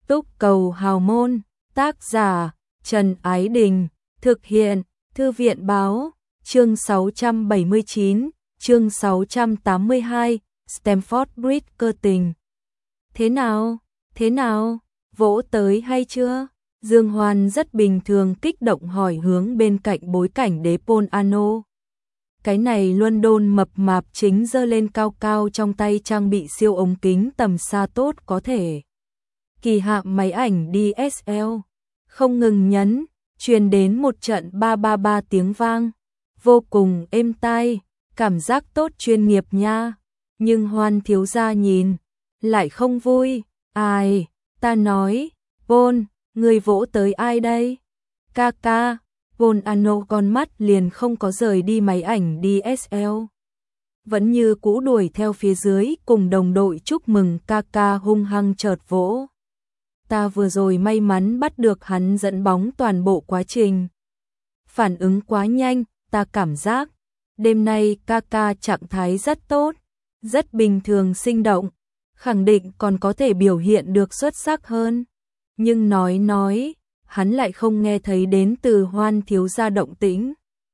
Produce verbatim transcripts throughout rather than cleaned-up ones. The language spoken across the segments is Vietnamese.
Túc Cầu Hào Môn, tác giả Trần Ái Đình, thực hiện Thư viện Báo, chương sáu trăm bảy mươi chín, chương sáu trăm tám mươi hai, Stamford Bridge cơ tình. Thế nào? Thế nào? Vỗ tới hay chưa? Dương Hoan rất bình thường kích động hỏi hướng bên cạnh bối cảnh đế Paul Ano. Cái này London mập mạp chính giơ lên cao cao trong tay trang bị siêu ống kính tầm xa tốt có thể. Kỳ hạm máy ảnh đê ét lờ, không ngừng nhấn, truyền đến một trận ba ba ba tiếng vang, vô cùng êm tai, cảm giác tốt chuyên nghiệp nha. Nhưng Hoan thiếu gia nhìn, lại không vui. Ai, ta nói, Paul, người vỗ tới ai đây? Ca ca. Paul Ano con mắt liền không có rời đi máy ảnh đê ét lờ. Vẫn như cũ đuổi theo phía dưới cùng đồng đội chúc mừng ca ca hung hăng chợt vỗ. Ta vừa rồi may mắn bắt được hắn dẫn bóng toàn bộ quá trình. Phản ứng quá nhanh, ta cảm giác. Đêm nay ca ca trạng thái rất tốt, rất bình thường sinh động, khẳng định còn có thể biểu hiện được xuất sắc hơn. Nhưng nói nói, hắn lại không nghe thấy đến từ Hoan thiếu gia động tĩnh.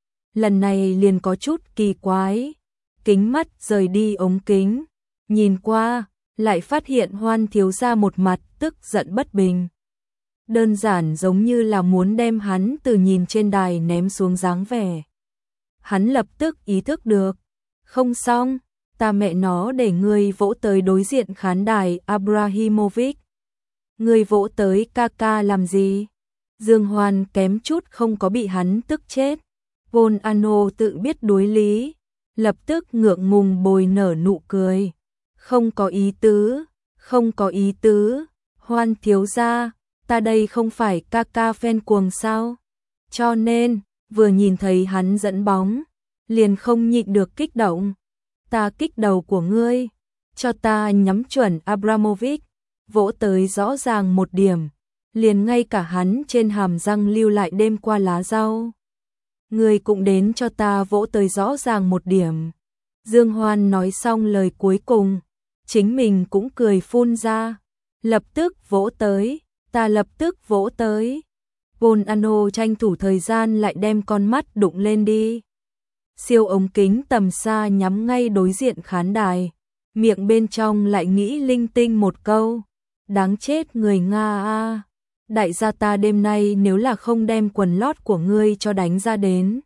Lần này liền có chút kỳ quái, kính mắt rời đi ống kính, nhìn qua, lại phát hiện Hoan thiếu gia một mặt tức giận bất bình. Đơn giản giống như là muốn đem hắn từ nhìn trên đài ném xuống dáng vẻ. Hắn lập tức ý thức được, không xong, ta mẹ nó để ngươi vỗ tới đối diện khán đài Abrahimovic. Ngươi vỗ tới ca ca làm gì? Dương Hoan kém chút không có bị hắn tức chết. Paul Ano tự biết đối lý, lập tức ngượng ngùng bồi nở nụ cười. Không có ý tứ, không có ý tứ, Hoan thiếu gia, ta đây không phải ca ca fan cuồng sao? Cho nên, vừa nhìn thấy hắn dẫn bóng, liền không nhịn được kích động. Ta kích đầu của ngươi, cho ta nhắm chuẩn Abramovich, vỗ tới rõ ràng một điểm, liền ngay cả hắn trên hàm răng lưu lại đêm qua lá rau. Ngươi cũng đến cho ta vỗ tới rõ ràng một điểm. Dương Hoan nói xong lời cuối cùng, chính mình cũng cười phun ra, lập tức vỗ tới, ta lập tức vỗ tới. Paul Ano tranh thủ thời gian lại đem con mắt đụng lên đi. Siêu ống kính tầm xa nhắm ngay đối diện khán đài, miệng bên trong lại nghĩ linh tinh một câu, đáng chết người Nga a. Đại gia ta đêm nay nếu là không đem quần lót của ngươi cho đánh ra đến,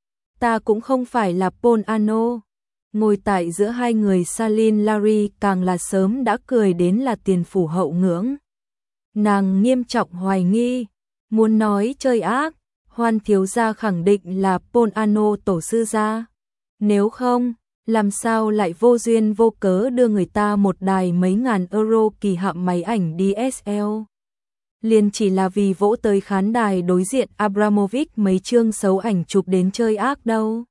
ta cũng không phải là Paul Ano. Ngồi tại giữa hai người Salin Larry càng là sớm đã cười đến là tiền phủ hậu ngưỡng. Nàng nghiêm trọng hoài nghi, muốn nói chơi ác, Hoan thiếu gia khẳng định là Paul Ano tổ sư gia. Nếu không, làm sao lại vô duyên vô cớ đưa người ta một đài mấy ngàn euro kỳ hạm máy ảnh đê ét lờ. Liền chỉ là vì vỗ tới khán đài đối diện Abramovich mấy chương xấu ảnh chụp đến chơi ác đâu.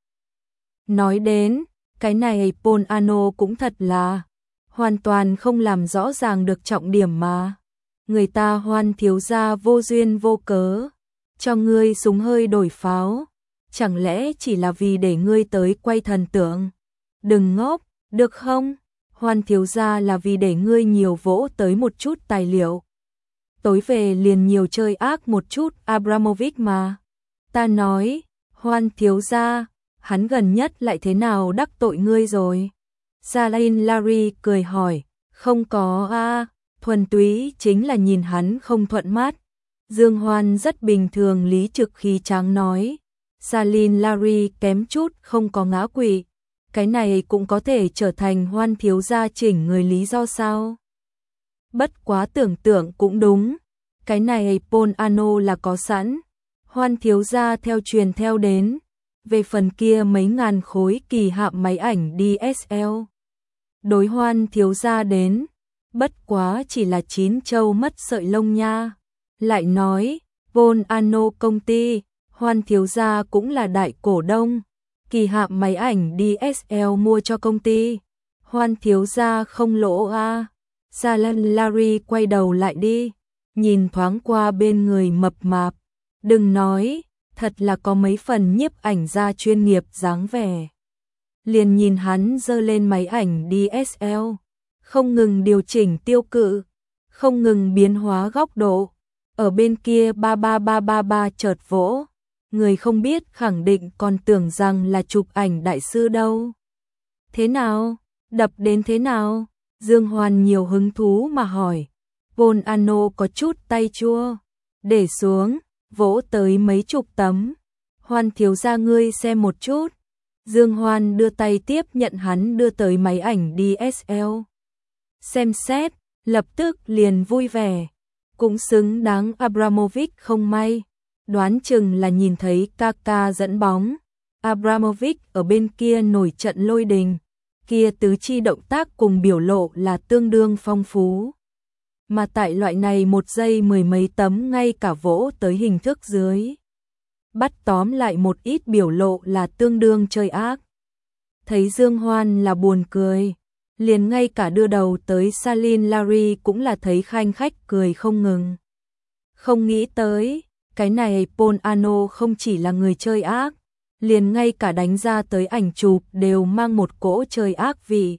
Nói đến, cái này Paul Ano cũng thật là hoàn toàn không làm rõ ràng được trọng điểm mà. Người ta Hoan thiếu gia vô duyên vô cớ cho ngươi súng hơi đổi pháo, chẳng lẽ chỉ là vì để ngươi tới quay thần tượng? Đừng ngốc, được không? Hoan thiếu gia là vì để ngươi nhiều vỗ tới một chút tài liệu. Tối về liền nhiều chơi ác một chút Abramovich mà. Ta nói, Hoan thiếu gia, hắn gần nhất lại thế nào đắc tội ngươi rồi? Salin Larry cười hỏi, không có a, thuần túy chính là nhìn hắn không thuận mắt. Dương Hoan rất bình thường lý trực khí tráng nói, Salin Larry kém chút không có ngã quỵ, cái này cũng có thể trở thành Hoan thiếu gia chỉnh người lý do sao? Bất quá tưởng tượng cũng đúng, cái này Paul Ano là có sẵn, Hoan thiếu gia theo truyền theo đến, về phần kia mấy ngàn khối kỳ hạm máy ảnh đê ét lờ. Đối Hoan thiếu gia đến, bất quá chỉ là chín châu mất sợi lông nha. Lại nói, Paul Ano công ty, Hoan thiếu gia cũng là đại cổ đông, kỳ hạm máy ảnh đê ét lờ mua cho công ty, Hoan thiếu gia không lỗ a. Salin Larry quay đầu lại đi, nhìn thoáng qua bên người mập mạp, đừng nói, thật là có mấy phần nhiếp ảnh gia chuyên nghiệp dáng vẻ. Liền nhìn hắn giơ lên máy ảnh đê ét lờ, không ngừng điều chỉnh tiêu cự, không ngừng biến hóa góc độ. Ở bên kia ba ba ba ba ba chợt vỗ, người không biết khẳng định còn tưởng rằng là chụp ảnh đại sư đâu. Thế nào? Đập đến thế nào? Dương Hoan nhiều hứng thú mà hỏi. Paul Ano có chút tay chua, để xuống, vỗ tới mấy chục tấm. Hoan thiếu gia ngươi xem một chút. Dương Hoan đưa tay tiếp nhận hắn đưa tới máy ảnh đê ét lờ. Xem xét, lập tức liền vui vẻ. Cũng xứng đáng Abramovich không may. Đoán chừng là nhìn thấy Kaka dẫn bóng. Abramovich ở bên kia nổi trận lôi đình. Kia tứ chi động tác cùng biểu lộ là tương đương phong phú. Mà tại loại này một giây mười mấy tấm ngay cả vỗ tới hình thức dưới. Bắt tóm lại một ít biểu lộ là tương đương chơi ác. Thấy Dương Hoan là buồn cười. Liền ngay cả đưa đầu tới Saline Larry cũng là thấy khanh khách cười không ngừng. Không nghĩ tới, cái này Paul Ano không chỉ là người chơi ác, liền ngay cả đánh ra tới ảnh chụp đều mang một cỗ chơi ác vị.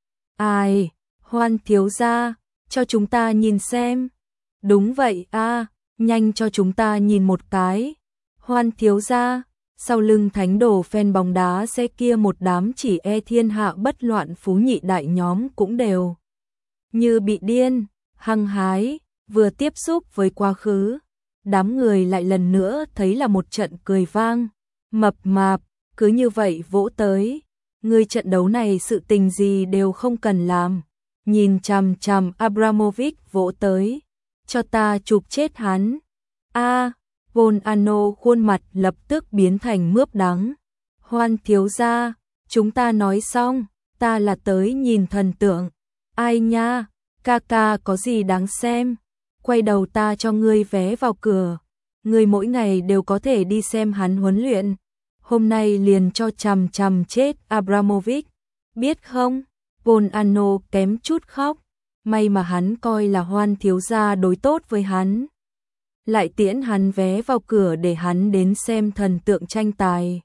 Ai, Hoan thiếu gia, cho chúng ta nhìn xem. Đúng vậy a, nhanh cho chúng ta nhìn một cái. Hoan thiếu gia, sau lưng thánh đồ fan bóng đá xe kia một đám chỉ e thiên hạ bất loạn phú nhị đại nhóm cũng đều như bị điên, hăng hái, vừa tiếp xúc với quá khứ. Đám người lại lần nữa thấy là một trận cười vang, mập mạp, cứ như vậy vỗ tới. Người trận đấu này sự tình gì đều không cần làm. Nhìn chằm chằm Abramovich vỗ tới, cho ta chụp chết hắn. A, Paul Ano khuôn mặt lập tức biến thành mướp đắng. Hoan thiếu gia, chúng ta nói xong, ta là tới nhìn thần tượng. Ai nha, Kaka có gì đáng xem? Quay đầu ta cho ngươi vé vào cửa. Ngươi mỗi ngày đều có thể đi xem hắn huấn luyện. Hôm nay liền cho chằm chằm chết Abramovich. Biết không? Paul Ano kém chút khóc. May mà hắn coi là Hoan thiếu gia đối tốt với hắn. Lại tiễn hắn vé vào cửa để hắn đến xem thần tượng tranh tài.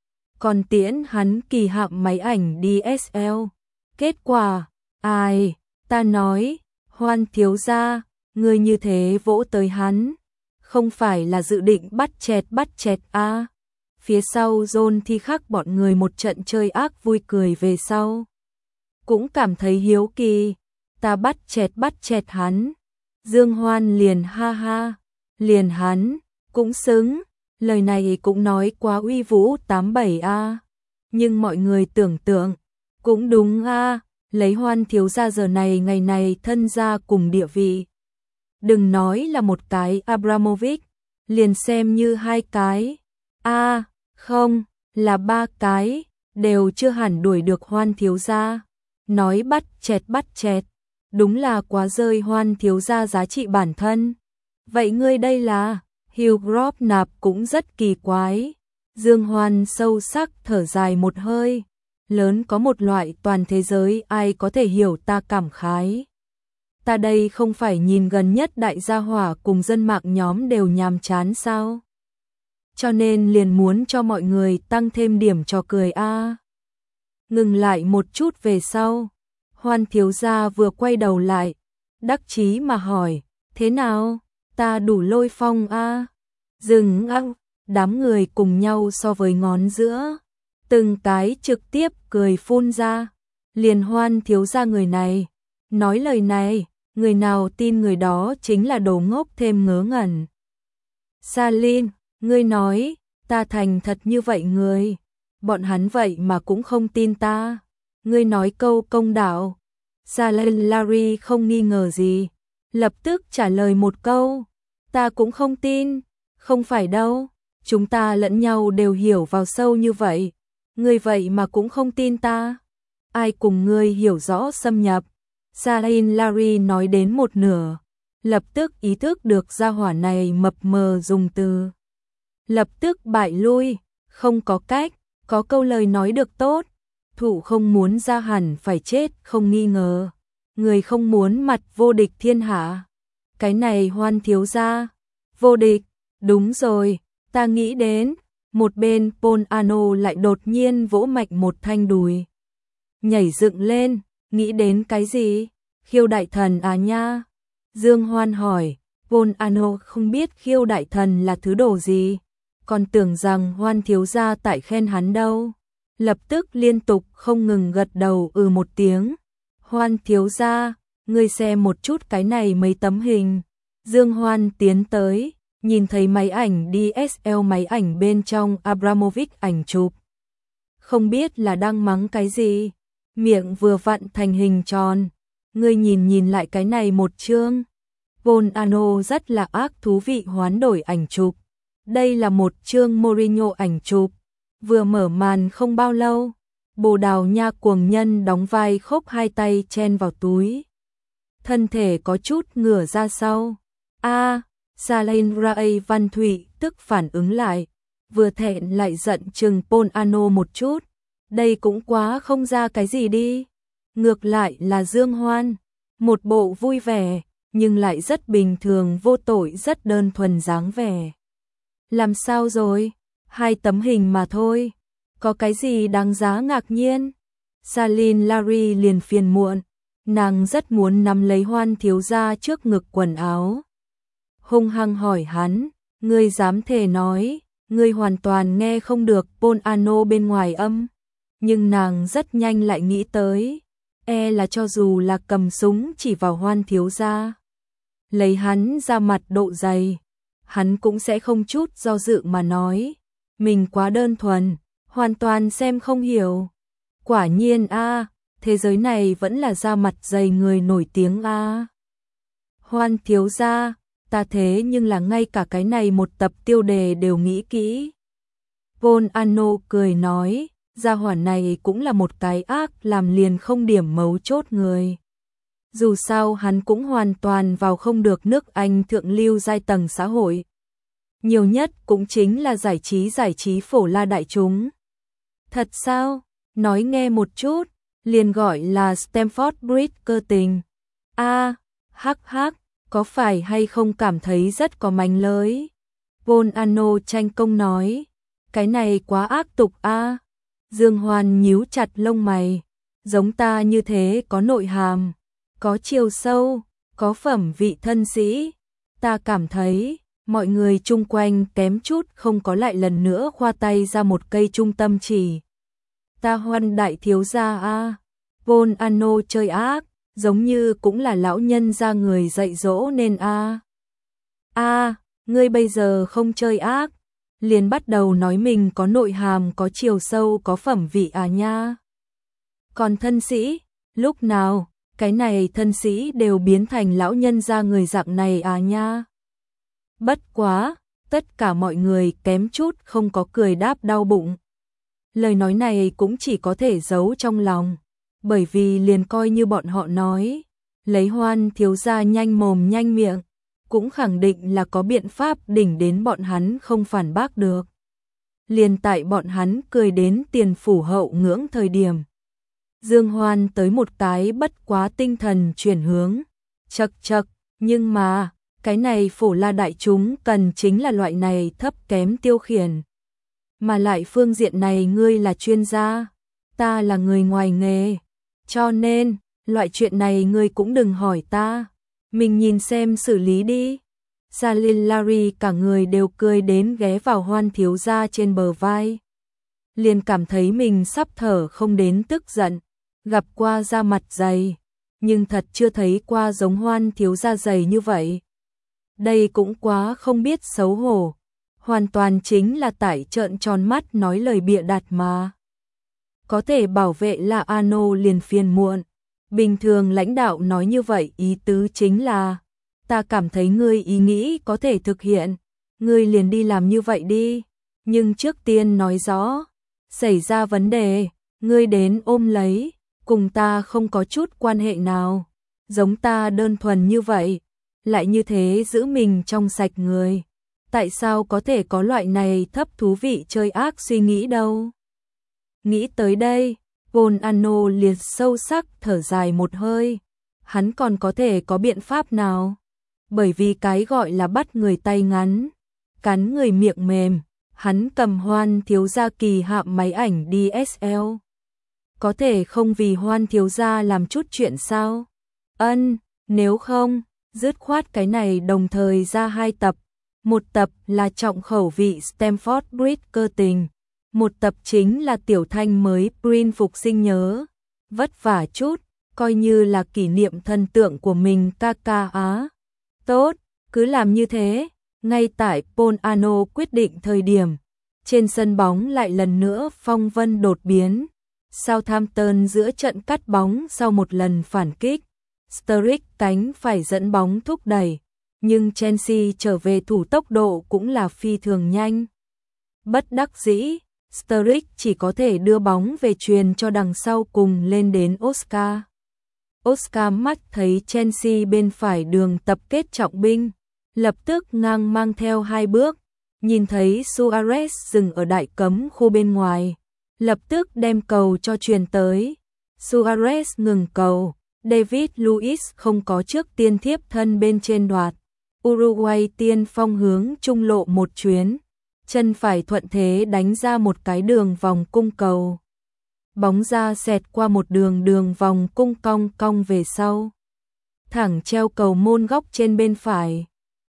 Còn tiễn hắn kỳ hạm máy ảnh đê ét lờ. Kết quả, ai, ta nói, Hoan thiếu gia, người như thế vỗ tới hắn. Không phải là dự định bắt chẹt bắt chẹt à. Phía sau John thi khắc bọn người một trận chơi ác vui cười về sau. Cũng cảm thấy hiếu kỳ, ta bắt chẹt bắt chẹt hắn. Dương Hoan liền ha ha. Liền hắn, cũng xứng, lời này cũng nói quá uy vũ tám bảy a. Nhưng mọi người tưởng tượng, cũng đúng a, lấy Hoan thiếu gia giờ này ngày này thân gia cùng địa vị. Đừng nói là một cái Abramovich, liền xem như hai cái. A, không, là ba cái, đều chưa hẳn đuổi được Hoan thiếu gia. Nói bắt chẹt bắt chẹt, đúng là quá rơi Hoan thiếu gia giá trị bản thân. Vậy ngươi đây là, Hugh Grove nạp cũng rất kỳ quái. Dương Hoan sâu sắc thở dài một hơi. Lớn có một loại toàn thế giới ai có thể hiểu ta cảm khái. Ta đây không phải nhìn gần nhất đại gia hỏa cùng dân mạng nhóm đều nhàm chán sao? Cho nên liền muốn cho mọi người tăng thêm điểm trò cười a. Ngừng lại một chút về sau. Hoan thiếu gia vừa quay đầu lại. Đắc chí mà hỏi, thế nào? Ta đủ lôi phong a. À? Dừng a, đám người cùng nhau so với ngón giữa, từng cái trực tiếp cười phun ra. Liền Hoan thiếu gia người này, nói lời này, người nào tin người đó chính là đồ ngốc thêm ngớ ngẩn. Saline, ngươi nói, ta thành thật như vậy người, bọn hắn vậy mà cũng không tin ta. Ngươi nói câu công đạo. Saline Larry không nghi ngờ gì, lập tức trả lời một câu, ta cũng không tin, không phải đâu, chúng ta lẫn nhau đều hiểu vào sâu như vậy, ngươi vậy mà cũng không tin ta, ai cùng ngươi hiểu rõ xâm nhập. Saline Larry nói đến một nửa, lập tức ý thức được gia hỏa này mập mờ dùng từ. Lập tức bại lui, không có cách, có câu lời nói được tốt, thủ không muốn ra hẳn phải chết không nghi ngờ. Người không muốn mặt vô địch thiên hạ. Cái này Hoan thiếu gia, vô địch, đúng rồi, ta nghĩ đến, một bên Paul Ano lại đột nhiên vỗ mạnh một thanh đùi. Nhảy dựng lên, nghĩ đến cái gì? Khiêu đại thần à nha. Dương Hoan hỏi, Von Ano không biết khiêu đại thần là thứ đồ gì, còn tưởng rằng Hoan thiếu gia tại khen hắn đâu. Lập tức liên tục không ngừng gật đầu ừ một tiếng. Hoan thiếu gia, ngươi xem một chút cái này mấy tấm hình. Dương Hoan tiến tới, nhìn thấy máy ảnh đê ét lờ máy ảnh bên trong Abramovich ảnh chụp. Không biết là đang mắng cái gì, miệng vừa vặn thành hình tròn. Ngươi nhìn nhìn lại cái này một chương. Von Ano rất là ác thú vị hoán đổi ảnh chụp. Đây là một chương Mourinho ảnh chụp. Vừa mở màn không bao lâu, Bồ Đào Nha cuồng nhân đóng vai khốp hai tay chen vào túi. Thân thể có chút ngửa ra sau. A, à, Salain Rai Văn Thụy tức phản ứng lại, vừa thẹn lại giận chừng Von Ano một chút. Đây cũng quá không ra cái gì đi. Ngược lại là Dương Hoan, một bộ vui vẻ, nhưng lại rất bình thường vô tội rất đơn thuần dáng vẻ. Làm sao rồi? Hai tấm hình mà thôi. Có cái gì đáng giá ngạc nhiên? Salin Larry liền phiền muộn. Nàng rất muốn nắm lấy Hoan thiếu gia trước ngực quần áo. Hung hăng hỏi hắn, ngươi dám thề nói, ngươi hoàn toàn nghe không được Von Ano bên ngoài âm. Nhưng nàng rất nhanh lại nghĩ tới, e là cho dù là cầm súng chỉ vào Hoan thiếu gia, lấy hắn ra mặt độ dày, hắn cũng sẽ không chút do dự mà nói, mình quá đơn thuần, hoàn toàn xem không hiểu. Quả nhiên a, thế giới này vẫn là da mặt dày người nổi tiếng a. Hoan thiếu gia, ta thế nhưng là ngay cả cái này một tập tiêu đề đều nghĩ kỹ. Von Ano cười nói, gia hỏa này cũng là một cái ác làm liền không điểm mấu chốt người. Dù sao hắn cũng hoàn toàn vào không được nước Anh thượng lưu giai tầng xã hội. Nhiều nhất cũng chính là giải trí giải trí phổ la đại chúng. Thật sao? Nói nghe một chút, liền gọi là Stamford Bridge cơ tình. A, hắc hắc, có phải hay không cảm thấy rất có mánh lới? Von Ano tranh công nói, cái này quá ác tục a. Dương Hoan nhíu chặt lông mày, giống ta như thế có nội hàm, có chiều sâu, có phẩm vị thân sĩ. Ta cảm thấy, mọi người chung quanh kém chút không có lại lần nữa khoa tay ra một cây trung tâm chỉ. Ta Hoan đại thiếu gia a. Von Ano chơi ác, giống như cũng là lão nhân gia người dạy dỗ nên a. A, ngươi bây giờ không chơi ác, liền bắt đầu nói mình có nội hàm, có chiều sâu, có phẩm vị à nha. Còn thân sĩ, lúc nào, cái này thân sĩ đều biến thành lão nhân gia người dạng này à nha. Bất quá, tất cả mọi người kém chút không có cười đáp đau bụng. Lời nói này cũng chỉ có thể giấu trong lòng, bởi vì liền coi như bọn họ nói, lấy Hoan thiếu gia nhanh mồm nhanh miệng, cũng khẳng định là có biện pháp đỉnh đến bọn hắn không phản bác được. Liền tại bọn hắn cười đến tiền phủ hậu ngưỡng thời điểm, Dương Hoan tới một cái bất quá tinh thần chuyển hướng, chật chật, nhưng mà, cái này phổ la đại chúng cần chính là loại này thấp kém tiêu khiển. Mà lại phương diện này ngươi là chuyên gia, ta là người ngoài nghề, cho nên, loại chuyện này ngươi cũng đừng hỏi ta, mình nhìn xem xử lý đi. Salin Larry cả người đều cười đến ghé vào Hoan thiếu gia trên bờ vai. Liền cảm thấy mình sắp thở không đến tức giận, gặp qua da mặt dày, nhưng thật chưa thấy qua giống Hoan thiếu gia dày như vậy. Đây cũng quá không biết xấu hổ, hoàn toàn chính là tải trợn tròn mắt nói lời bịa đặt mà. Có thể bảo vệ là Ano liền phiền muộn. Bình thường lãnh đạo nói như vậy ý tứ chính là, ta cảm thấy ngươi ý nghĩ có thể thực hiện, ngươi liền đi làm như vậy đi. Nhưng trước tiên nói rõ, xảy ra vấn đề, ngươi đến ôm lấy, cùng ta không có chút quan hệ nào. Giống ta đơn thuần như vậy, lại như thế giữ mình trong sạch người. Tại sao có thể có loại này thấp thú vị chơi ác suy nghĩ đâu? Nghĩ tới đây, Von Ano liệt sâu sắc thở dài một hơi. Hắn còn có thể có biện pháp nào? Bởi vì cái gọi là bắt người tay ngắn, cắn người miệng mềm, hắn cầm Hoan thiếu gia kỳ hạm máy ảnh đê ét lờ. Có thể không vì Hoan thiếu gia làm chút chuyện sao? Ân, nếu không, Dứt khoát cái này đồng thời ra hai tập, một tập là trọng khẩu vị Stamford Bridge cơ tình, một tập chính là tiểu thanh mới Prince phục sinh nhớ, vất vả chút, coi như là kỷ niệm thần tượng của mình ca ca á. Tốt, cứ làm như thế, ngay tại Paul Ano quyết định thời điểm, trên sân bóng lại lần nữa phong vân đột biến. Southampton giữa trận cắt bóng sau một lần phản kích, Sturridge cánh phải dẫn bóng thúc đẩy, nhưng Chelsea trở về thủ tốc độ cũng là phi thường nhanh. Bất đắc dĩ, Sturridge chỉ có thể đưa bóng về chuyền cho đằng sau cùng lên đến Oscar. Oscar mắt thấy Chelsea bên phải đường tập kết trọng binh, lập tức ngang mang theo hai bước, nhìn thấy Suarez dừng ở đại cấm khu bên ngoài, lập tức đem cầu cho chuyền tới. Suarez ngừng cầu, David Luiz không có trước tiên thiếp thân bên trên đoạt. Uruguay tiên phong hướng trung lộ một chuyến, chân phải thuận thế đánh ra một cái đường vòng cung cầu. Bóng ra xẹt qua một đường đường vòng cung cong cong về sau, thẳng treo cầu môn góc trên bên phải.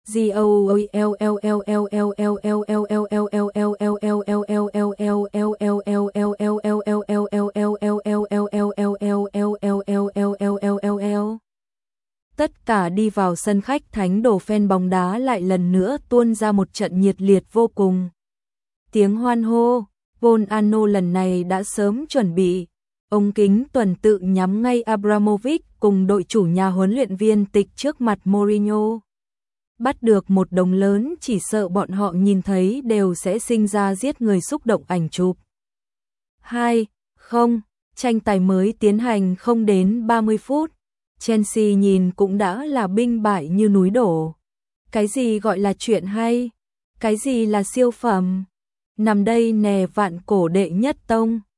Tất cả đi vào sân khách thánh đồ fan bóng đá lại lần nữa tuôn ra một trận nhiệt liệt vô cùng. Tiếng hoan hô, Paul Ano lần này đã sớm chuẩn bị. Ông kính tuần tự nhắm ngay Abramovich cùng đội chủ nhà huấn luyện viên tịch trước mặt Mourinho. Bắt được một đồng lớn chỉ sợ bọn họ nhìn thấy đều sẽ sinh ra giết người xúc động ảnh chụp. hai không, tranh tài mới tiến hành không đến ba mươi phút. Chelsea nhìn cũng đã là binh bại như núi đổ. Cái gì gọi là chuyện hay? Cái gì là siêu phẩm? Nằm đây nè vạn cổ đệ nhất tông.